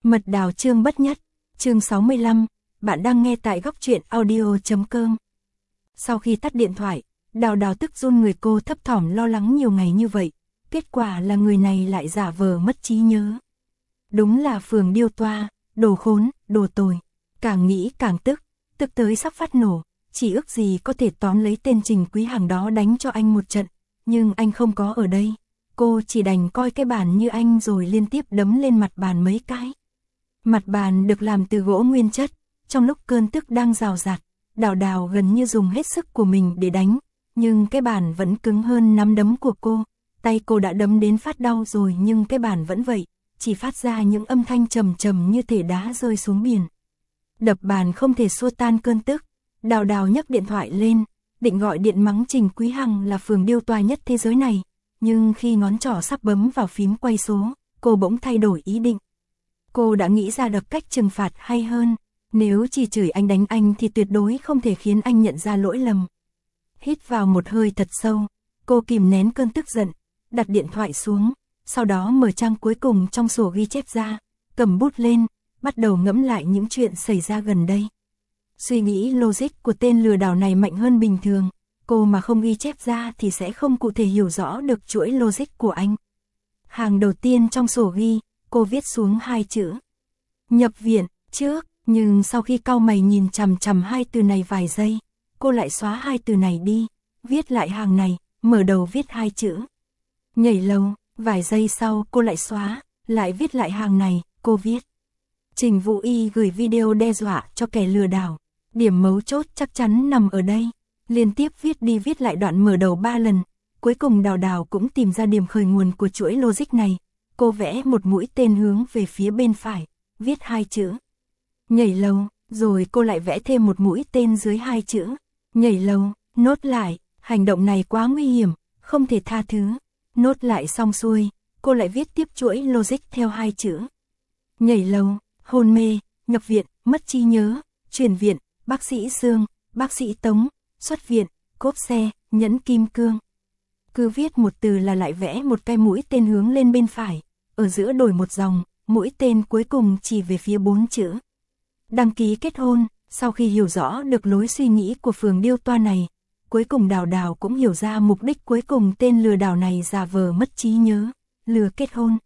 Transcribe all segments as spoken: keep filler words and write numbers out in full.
Mật đào chương bất nhất, chương sáu mươi lăm, bạn đang nghe tại góc truyện audio chấm com. Sau khi tắt điện thoại, Đào Đào tức run người, cô thấp thỏm lo lắng nhiều ngày như vậy, kết quả là người này lại giả vờ mất trí nhớ. Đúng là Phường Điêu Toa, đồ khốn, đồ tồi, càng nghĩ càng tức, tức tới sắp phát nổ, chỉ ước gì có thể tóm lấy tên Trình Quý Hằng đó đánh cho anh một trận, nhưng anh không có ở đây, cô chỉ đành coi cái bàn như anh rồi liên tiếp đấm lên mặt bàn mấy cái. Mặt bàn được làm từ gỗ nguyên chất, trong lúc cơn tức đang rào rạt, Đào Đào gần như dùng hết sức của mình để đánh, nhưng cái bàn vẫn cứng hơn nắm đấm của cô, tay cô đã đấm đến phát đau rồi nhưng cái bàn vẫn vậy, chỉ phát ra những âm thanh trầm trầm như thể đá rơi xuống biển. Đập bàn không thể xua tan cơn tức, Đào Đào nhấc điện thoại lên, định gọi điện mắng Trình Quý Hằng là Phường Điêu Toa nhất thế giới này, nhưng khi ngón trỏ sắp bấm vào phím quay số, cô bỗng thay đổi ý định. Cô đã nghĩ ra được cách trừng phạt hay hơn, nếu chỉ chửi anh đánh anh thì tuyệt đối không thể khiến anh nhận ra lỗi lầm. Hít vào một hơi thật sâu, cô kìm nén cơn tức giận, đặt điện thoại xuống, sau đó mở trang cuối cùng trong sổ ghi chép ra, cầm bút lên, bắt đầu ngẫm lại những chuyện xảy ra gần đây. Suy nghĩ logic của tên lừa đảo này mạnh hơn bình thường, cô mà không ghi chép ra thì sẽ không cụ thể hiểu rõ được chuỗi logic của anh. Hàng đầu tiên trong sổ ghi, cô viết xuống hai chữ nhập viện trước, nhưng sau khi cau mày nhìn chằm chằm hai từ này vài giây, cô lại xóa hai từ này đi, viết lại hàng này, mở đầu viết hai chữ nhảy lầu, vài giây sau cô lại xóa, lại viết lại hàng này, cô viết Trình Vũ Y gửi video đe dọa cho kẻ lừa đảo, điểm mấu chốt chắc chắn nằm ở đây, liên tiếp viết đi viết lại đoạn mở đầu ba lần, cuối cùng Đào Đào cũng tìm ra điểm khởi nguồn của chuỗi logic này. Cô vẽ một mũi tên hướng về phía bên phải, viết hai chữ nhảy lầu, rồi cô lại vẽ thêm một mũi tên dưới hai chữ nhảy lầu, nốt lại, hành động này quá nguy hiểm, không thể tha thứ. Nốt lại xong xuôi, cô lại viết tiếp chuỗi logic theo hai chữ nhảy lầu, hôn mê, nhập viện, mất trí nhớ, chuyển viện, bác sĩ Dương, bác sĩ Tống, xuất viện, cốp xe, nhẫn kim cương. Cứ viết một từ là lại vẽ một cái mũi tên hướng lên bên phải, ở giữa đổi một dòng, mũi tên cuối cùng chỉ về phía bốn chữ đăng ký kết hôn. Sau khi hiểu rõ được lối suy nghĩ của Phường Điêu Toa này, cuối cùng Đào Đào cũng hiểu ra mục đích cuối cùng tên lừa đảo này giả vờ mất trí nhớ, lừa kết hôn.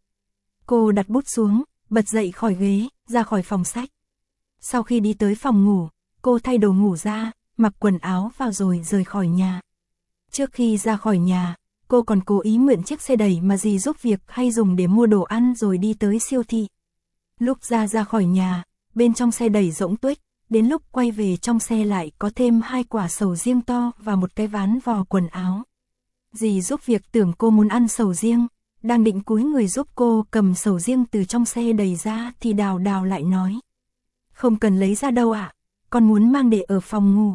Cô đặt bút xuống, bật dậy khỏi ghế, ra khỏi phòng sách. Sau khi đi tới phòng ngủ, cô thay đồ ngủ ra, mặc quần áo vào rồi rời khỏi nhà. Trước khi ra khỏi nhà, cô còn cố ý mượn chiếc xe đẩy mà dì giúp việc hay dùng để mua đồ ăn rồi đi tới siêu thị. Lúc ra ra khỏi nhà, bên trong xe đẩy rỗng tuếch, đến lúc quay về trong xe lại có thêm hai quả sầu riêng to và một cái ván vò quần áo. Dì giúp việc tưởng cô muốn ăn sầu riêng, đang định cúi người giúp cô cầm sầu riêng từ trong xe đẩy ra thì Đào Đào lại nói: "Không cần lấy ra đâu ạ, con muốn mang để ở phòng ngủ."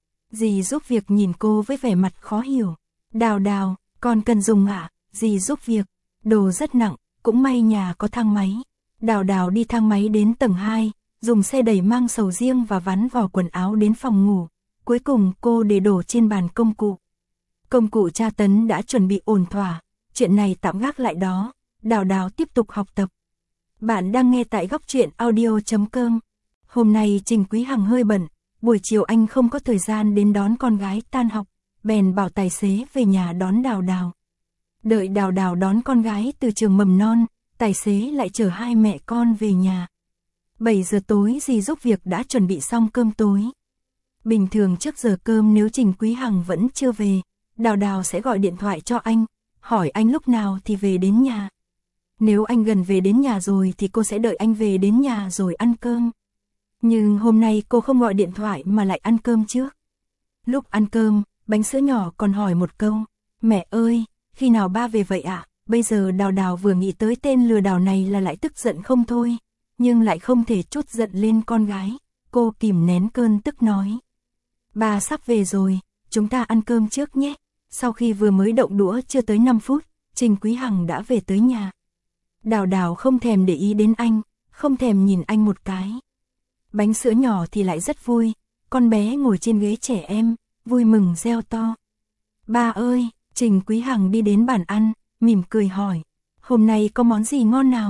Dì giúp việc nhìn cô với vẻ mặt khó hiểu. "Đào Đào, con cần dùng ạ?" Dì giúp việc: "Đồ rất nặng, cũng may nhà có thang máy." Đào Đào đi thang máy đến tầng hai, dùng xe đẩy mang sầu riêng và ván vò quần áo đến phòng ngủ. Cuối cùng cô để đổ trên bàn công cụ. Công cụ tra tấn đã chuẩn bị ổn thỏa, chuyện này tạm gác lại đó. Đào Đào tiếp tục học tập. Bạn đang nghe tại góc truyện audio chấm com. Hôm nay Trình Quý Hằng hơi bận, buổi chiều anh không có thời gian đến đón con gái tan học, bèn bảo tài xế về nhà đón Đào Đào. Đợi Đào Đào đón con gái từ trường mầm non, tài xế lại chở hai mẹ con về nhà. bảy giờ tối dì giúp việc đã chuẩn bị xong cơm tối. Bình thường trước giờ cơm nếu Trình Quý Hằng vẫn chưa về, Đào Đào sẽ gọi điện thoại cho anh, hỏi anh lúc nào thì về đến nhà. Nếu anh gần về đến nhà rồi thì cô sẽ đợi anh về đến nhà rồi ăn cơm. Nhưng hôm nay cô không gọi điện thoại mà lại ăn cơm trước. Lúc ăn cơm, bánh sữa nhỏ còn hỏi một câu: "Mẹ ơi, khi nào ba về vậy ạ?" Bây giờ Đào Đào vừa nghĩ tới tên lừa đảo này là lại tức giận không thôi, nhưng lại không thể trút giận lên con gái. Cô kìm nén cơn tức nói: "Ba sắp về rồi, chúng ta ăn cơm trước nhé." Sau khi vừa mới động đũa chưa tới năm phút, Trình Quý Hằng đã về tới nhà. Đào Đào không thèm để ý đến anh, không thèm nhìn anh một cái. Bánh sữa nhỏ thì lại rất vui, con bé ngồi trên ghế trẻ em, vui mừng reo to: "Ba ơi!" Trình Quý Hằng đi đến bàn ăn, mỉm cười hỏi: "Hôm nay có món gì ngon nào?"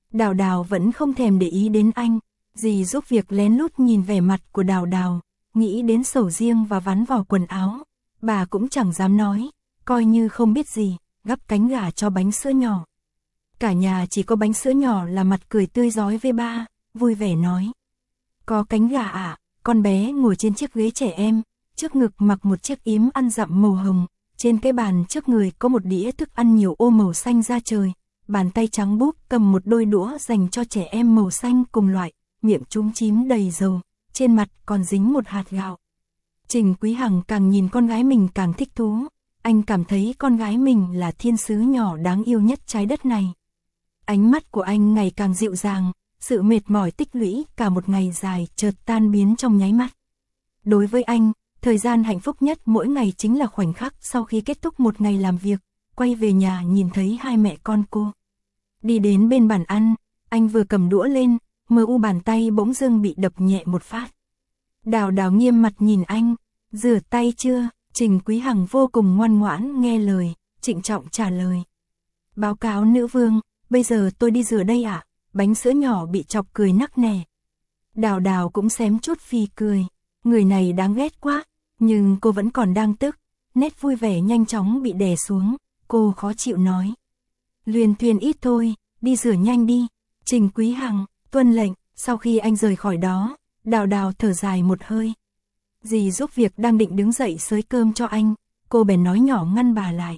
Đào Đào vẫn không thèm để ý đến anh. Dì giúp việc lén lút nhìn vẻ mặt của Đào Đào, nghĩ đến sầu riêng và vắn vò quần áo. Bà cũng chẳng dám nói, coi như không biết gì, gắp cánh gà cho bánh sữa nhỏ. Cả nhà chỉ có bánh sữa nhỏ là mặt cười tươi rói với ba, vui vẻ nói. Có cánh gà à? Con bé ngồi trên chiếc ghế trẻ em, trước ngực mặc một chiếc yếm ăn dặm màu hồng, trên cái bàn trước người có một đĩa thức ăn nhiều ô màu xanh da trời, bàn tay trắng búp cầm một đôi đũa dành cho trẻ em màu xanh cùng loại, miệng chúm chím đầy dầu, trên mặt còn dính một hạt gạo. Trình Quý Hằng càng nhìn con gái mình càng thích thú, anh cảm thấy con gái mình là thiên sứ nhỏ đáng yêu nhất trái đất này. Ánh mắt của anh ngày càng dịu dàng, sự mệt mỏi tích lũy cả một ngày dài chợt tan biến trong nháy mắt. Đối với anh, thời gian hạnh phúc nhất mỗi ngày chính là khoảnh khắc sau khi kết thúc một ngày làm việc, quay về nhà nhìn thấy hai mẹ con cô. Đi đến bên bàn ăn, anh vừa cầm đũa lên, mờ u bàn tay bỗng dưng bị đập nhẹ một phát. Đào Đào nghiêm mặt nhìn anh, rửa tay chưa? Trình Quý Hằng vô cùng ngoan ngoãn nghe lời, trịnh trọng trả lời. Báo cáo nữ vương, bây giờ tôi đi rửa đây ạ. À? Bánh sữa nhỏ bị chọc cười nắc nẻ. Đào Đào cũng xém chút phì cười, người này đáng ghét quá, nhưng cô vẫn còn đang tức, nét vui vẻ nhanh chóng bị đè xuống, cô khó chịu nói. Luyên thuyên ít thôi, đi rửa nhanh đi. Trình Quý Hằng tuân lệnh. Sau khi anh rời khỏi đó, Đào Đào thở dài một hơi. Dì giúp việc đang định đứng dậy xới cơm cho anh, cô bèn nói nhỏ ngăn bà lại.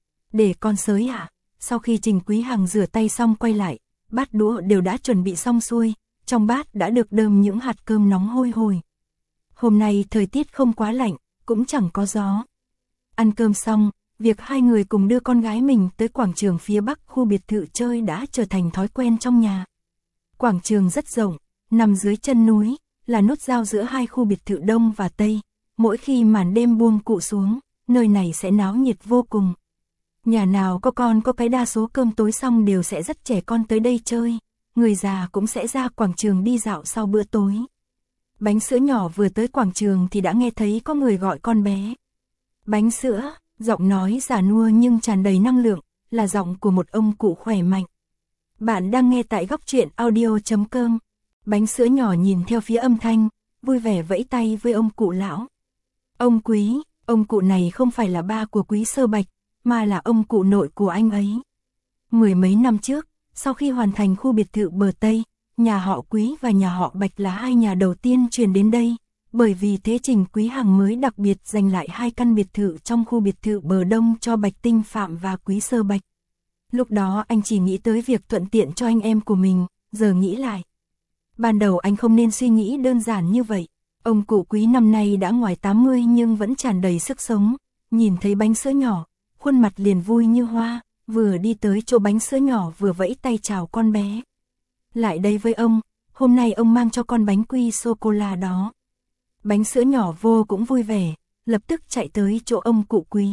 Để con xới ạ. À? Sau khi Trình Quý Hằng rửa tay xong quay lại, bát đũa đều đã chuẩn bị xong xuôi, trong bát đã được đơm những hạt cơm nóng hôi hổi. Hôm nay thời tiết không quá lạnh, cũng chẳng có gió. Ăn cơm xong, việc hai người cùng đưa con gái mình tới quảng trường phía bắc khu biệt thự chơi đã trở thành thói quen trong nhà. Quảng trường rất rộng, nằm dưới chân núi, là nút giao giữa hai khu biệt thự đông và tây. Mỗi khi màn đêm buông cụ xuống, nơi này sẽ náo nhiệt vô cùng. Nhà nào có con có cái đa số cơm tối xong đều sẽ dắt trẻ con tới đây chơi, người già cũng sẽ ra quảng trường đi dạo sau bữa tối. Bánh sữa nhỏ vừa tới quảng trường thì đã nghe thấy có người gọi con bé. Bánh sữa, giọng nói già nua nhưng tràn đầy năng lượng, là giọng của một ông cụ khỏe mạnh. Bạn đang nghe tại góc truyện audio chấm com. Bánh sữa nhỏ nhìn theo phía âm thanh, vui vẻ vẫy tay với ông cụ lão. Ông Quý, ông cụ này không phải là ba của Quý Sơ Bạch, mà là ông cụ nội của anh ấy. Mười mấy năm trước, sau khi hoàn thành khu biệt thự bờ Tây, nhà họ Quý và nhà họ Bạch là hai nhà đầu tiên chuyển đến đây, bởi vì thế Trình Quý Hằng mới đặc biệt dành lại hai căn biệt thự trong khu biệt thự bờ Đông cho Bạch Tinh Phạm và Quý Sơ Bạch. Lúc đó anh chỉ nghĩ tới việc thuận tiện cho anh em của mình, giờ nghĩ lại. Ban đầu anh không nên suy nghĩ đơn giản như vậy. Ông cụ Quý năm nay đã ngoài tám mươi nhưng vẫn tràn đầy sức sống, nhìn thấy bánh sữa nhỏ, khuôn mặt liền vui như hoa, vừa đi tới chỗ bánh sữa nhỏ vừa vẫy tay chào con bé. Lại đây với ông, hôm nay ông mang cho con bánh quy sô-cô-la đó. Bánh sữa nhỏ vô cũng vui vẻ, lập tức chạy tới chỗ ông cụ Quý.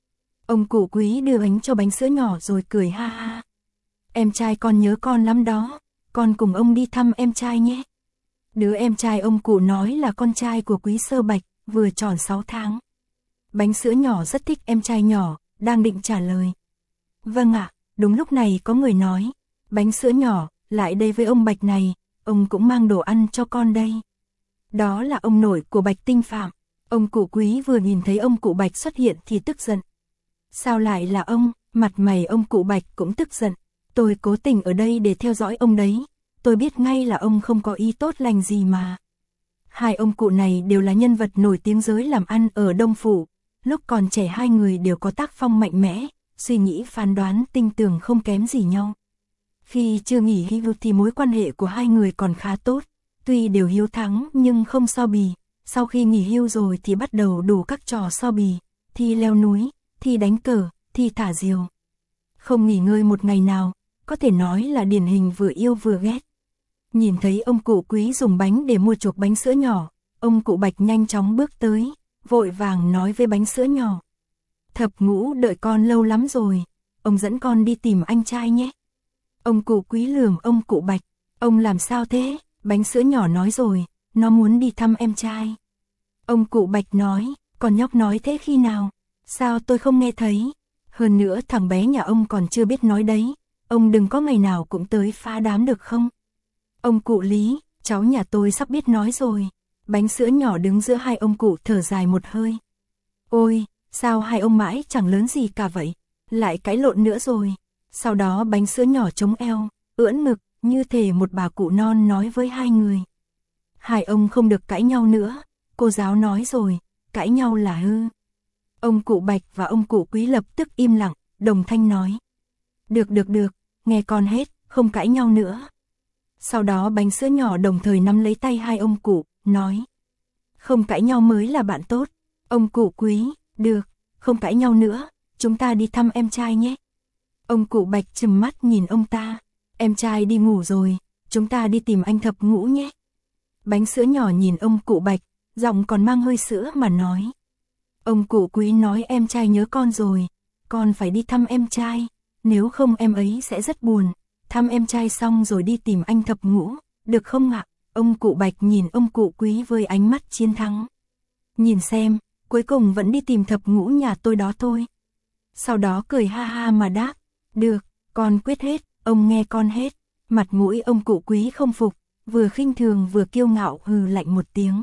Ông cụ Quý đưa bánh cho bánh sữa nhỏ rồi cười ha ha. Em trai con nhớ con lắm đó, con cùng ông đi thăm em trai nhé. Đứa em trai ông cụ nói là con trai của Quý Sơ Bạch, vừa tròn sáu tháng. Bánh sữa nhỏ rất thích em trai nhỏ, đang định trả lời. Vâng ạ, đúng lúc này có người nói. Bánh sữa nhỏ, lại đây với ông Bạch này, ông cũng mang đồ ăn cho con đây. Đó là ông nội của Bạch Tinh Phạm. Ông cụ Quý vừa nhìn thấy ông cụ Bạch xuất hiện thì tức giận. Sao lại là ông? Mặt mày ông cụ Bạch cũng tức giận. Tôi cố tình ở đây để theo dõi ông đấy. Tôi biết ngay là ông không có ý tốt lành gì mà. Hai ông cụ này đều là nhân vật nổi tiếng giới làm ăn ở Đông Phủ. Lúc còn trẻ hai người đều có tác phong mạnh mẽ, suy nghĩ phán đoán tinh tường không kém gì nhau. Khi chưa nghỉ hưu thì mối quan hệ của hai người còn khá tốt, tuy đều hiếu thắng nhưng không so bì. Sau khi nghỉ hưu rồi thì bắt đầu đủ các trò so bì, thi leo núi, thi đánh cờ, thi thả diều. Không nghỉ ngơi một ngày nào, có thể nói là điển hình vừa yêu vừa ghét. Nhìn thấy ông cụ Quý dùng bánh để mua chuộc bánh sữa nhỏ, ông cụ Bạch nhanh chóng bước tới, vội vàng nói với bánh sữa nhỏ. Thập Ngũ đợi con lâu lắm rồi, ông dẫn con đi tìm anh trai nhé. Ông cụ Quý lườm ông cụ Bạch, ông làm sao thế? Bánh sữa nhỏ nói rồi, nó muốn đi thăm em trai. Ông cụ Bạch nói, con nhóc nói thế khi nào? Sao tôi không nghe thấy? Hơn nữa thằng bé nhà ông còn chưa biết nói đấy, ông đừng có ngày nào cũng tới phá đám được không? Ông cụ Lý, cháu nhà tôi sắp biết nói rồi. Bánh sữa nhỏ đứng giữa hai ông cụ thở dài một hơi. Ôi, sao hai ông mãi chẳng lớn gì cả vậy? Lại cãi lộn nữa rồi. Sau đó bánh sữa nhỏ chống eo, ưỡn ngực, như thể một bà cụ non nói với hai người. Hai ông không được cãi nhau nữa, cô giáo nói rồi, cãi nhau là hư. Ông cụ Bạch và ông cụ Quý lập tức im lặng, đồng thanh nói. Được được được, nghe con hết, không cãi nhau nữa. Sau đó bánh sữa nhỏ đồng thời nắm lấy tay hai ông cụ, nói. Không cãi nhau mới là bạn tốt. Ông cụ Quý, được, không cãi nhau nữa, chúng ta đi thăm em trai nhé. Ông cụ Bạch trừng mắt nhìn ông ta. Em trai đi ngủ rồi, chúng ta đi tìm anh thập ngũ nhé. Bánh sữa nhỏ nhìn ông cụ Bạch, giọng còn mang hơi sữa mà nói. Ông cụ Quý nói em trai nhớ con rồi, con phải đi thăm em trai, nếu không em ấy sẽ rất buồn. Thăm em trai xong rồi đi tìm anh thập ngũ, được không ạ? Ông cụ Bạch nhìn ông cụ Quý với ánh mắt chiến thắng. Nhìn xem, cuối cùng vẫn đi tìm thập ngũ nhà tôi đó thôi. Sau đó cười ha ha mà đáp, được, con quyết hết, ông nghe con hết. Mặt mũi ông cụ Quý không phục, vừa khinh thường vừa kiêu ngạo hừ lạnh một tiếng.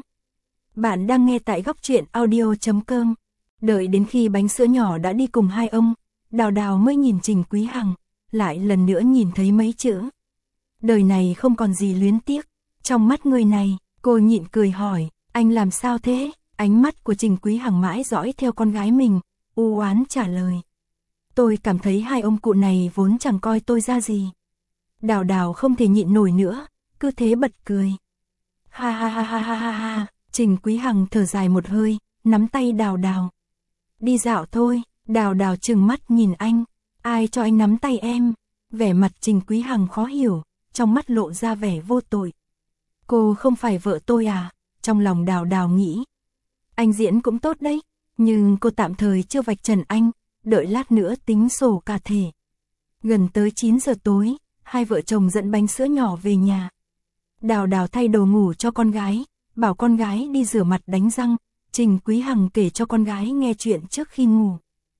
Bạn đang nghe tại góc truyện audio chấm com. Đợi đến khi bánh sữa nhỏ đã đi cùng hai ông, Đào Đào mới nhìn Trình Quý Hằng, lại lần nữa nhìn thấy mấy chữ. Đời này không còn gì luyến tiếc. Trong mắt người này, cô nhịn cười hỏi, anh làm sao thế? Ánh mắt của Trình Quý Hằng mãi dõi theo con gái mình, u oán trả lời. Tôi cảm thấy hai ông cụ này vốn chẳng coi tôi ra gì. Đào Đào không thể nhịn nổi nữa, cứ thế bật cười. Ha ha ha ha ha ha ha, Trình Quý Hằng thở dài một hơi, nắm tay Đào Đào. Đi dạo thôi, Đào Đào trừng mắt nhìn anh, ai cho anh nắm tay em? Vẻ mặt Trình Quý Hằng khó hiểu, trong mắt lộ ra vẻ vô tội. Cô không phải vợ tôi à? Trong lòng Đào Đào nghĩ. Anh diễn cũng tốt đấy, nhưng cô tạm thời chưa vạch trần anh, đợi lát nữa tính sổ cả thể. Gần tới chín giờ tối, hai vợ chồng dẫn bánh sữa nhỏ về nhà. Đào Đào thay đồ ngủ cho con gái, bảo con gái đi rửa mặt đánh răng. Trình Quý Hằng kể cho con gái nghe chuyện trước khi ngủ.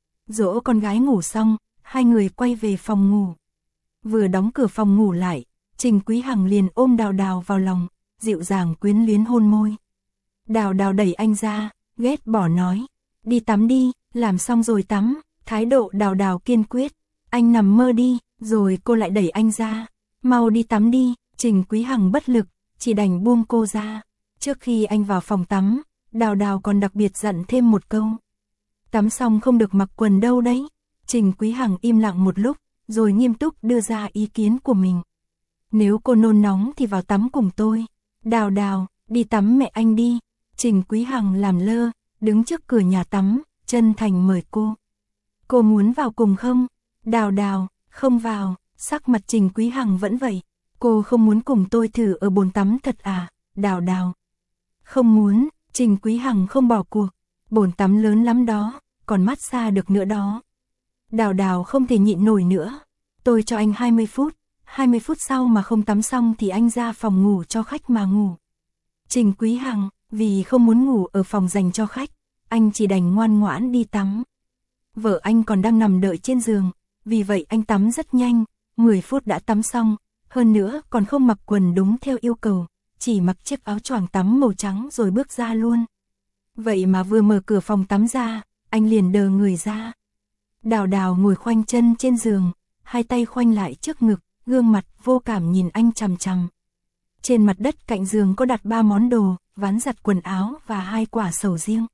Dỗ con gái ngủ xong, hai người quay về phòng ngủ. Vừa đóng cửa phòng ngủ lại, Trình Quý Hằng liền ôm Đào Đào vào lòng, dịu dàng quyến luyến hôn môi. Đào Đào đẩy anh ra, ghét bỏ nói, đi tắm đi, làm xong rồi tắm. Thái độ Đào Đào kiên quyết, anh nằm mơ đi, rồi cô lại đẩy anh ra, mau đi tắm đi. Trình Quý Hằng bất lực, chỉ đành buông cô ra. Trước khi anh vào phòng tắm, Đào Đào còn đặc biệt dặn thêm một câu. Tắm xong không được mặc quần đâu đấy. Trình Quý Hằng im lặng một lúc, rồi nghiêm túc đưa ra ý kiến của mình. Nếu cô nôn nóng thì vào tắm cùng tôi. Đào Đào, đi tắm mẹ anh đi. Trình Quý Hằng làm lơ, đứng trước cửa nhà tắm, chân thành mời cô. Cô muốn vào cùng không? Đào Đào, không vào. Sắc mặt Trình Quý Hằng vẫn vậy. Cô không muốn cùng tôi thử ở bồn tắm thật à? Đào Đào. Không muốn. Trình Quý Hằng không bỏ cuộc. Bồn tắm lớn lắm đó, còn massage được nữa đó. Đào Đào không thể nhịn nổi nữa. Tôi cho anh hai mươi phút, hai mươi phút sau mà không tắm xong thì anh ra phòng ngủ cho khách mà ngủ. Trình Quý Hằng, vì không muốn ngủ ở phòng dành cho khách, anh chỉ đành ngoan ngoãn đi tắm. Vợ anh còn đang nằm đợi trên giường, vì vậy anh tắm rất nhanh, mười phút đã tắm xong, hơn nữa còn không mặc quần đúng theo yêu cầu, chỉ mặc chiếc áo choàng tắm màu trắng rồi bước ra luôn. Vậy mà vừa mở cửa phòng tắm ra, anh liền đờ người ra. Đào Đào ngồi khoanh chân trên giường, hai tay khoanh lại trước ngực, gương mặt vô cảm nhìn anh chằm chằm. Trên mặt đất cạnh giường có đặt ba món đồ, ván giặt quần áo và hai quả sầu riêng.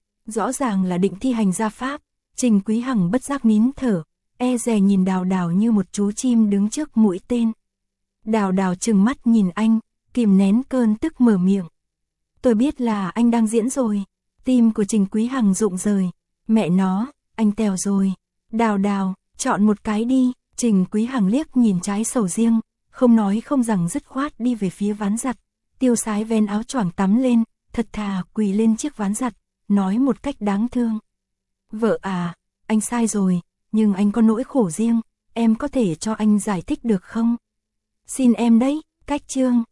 Rõ ràng là định thi hành gia pháp. Trình Quý Hằng bất giác nín thở, e dè nhìn Đào Đào như một chú chim đứng trước mũi tên. Đào Đào trừng mắt nhìn anh, kìm nén cơn tức mở miệng. Tôi biết là anh đang diễn rồi. Tim của Trình Quý Hằng rụng rời. Mẹ nó, anh tèo rồi. Đào Đào, chọn một cái đi. Trình Quý Hằng liếc nhìn trái sầu riêng, không nói không rằng dứt khoát đi về phía ván giặt. Tiêu Sái ven áo choàng tắm lên, thật thà quỳ lên chiếc ván giặt, nói một cách đáng thương. Vợ à, anh sai rồi, nhưng anh có nỗi khổ riêng, em có thể cho anh giải thích được không? Xin em đấy, cách chương.